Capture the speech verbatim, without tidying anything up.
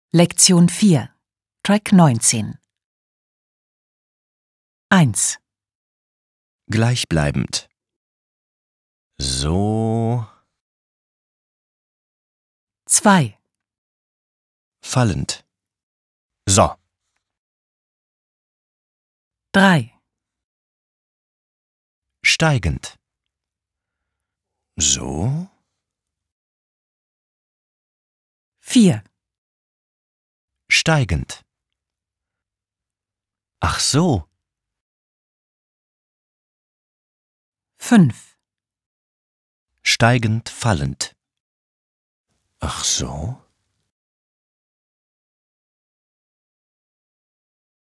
Lektion vier, Track neunzehn. eins. Gleichbleibend. So, zwei. fallend. So, drei. steigend. So, vier. steigend. Ach so, fünf. steigend, fallend. Ach so.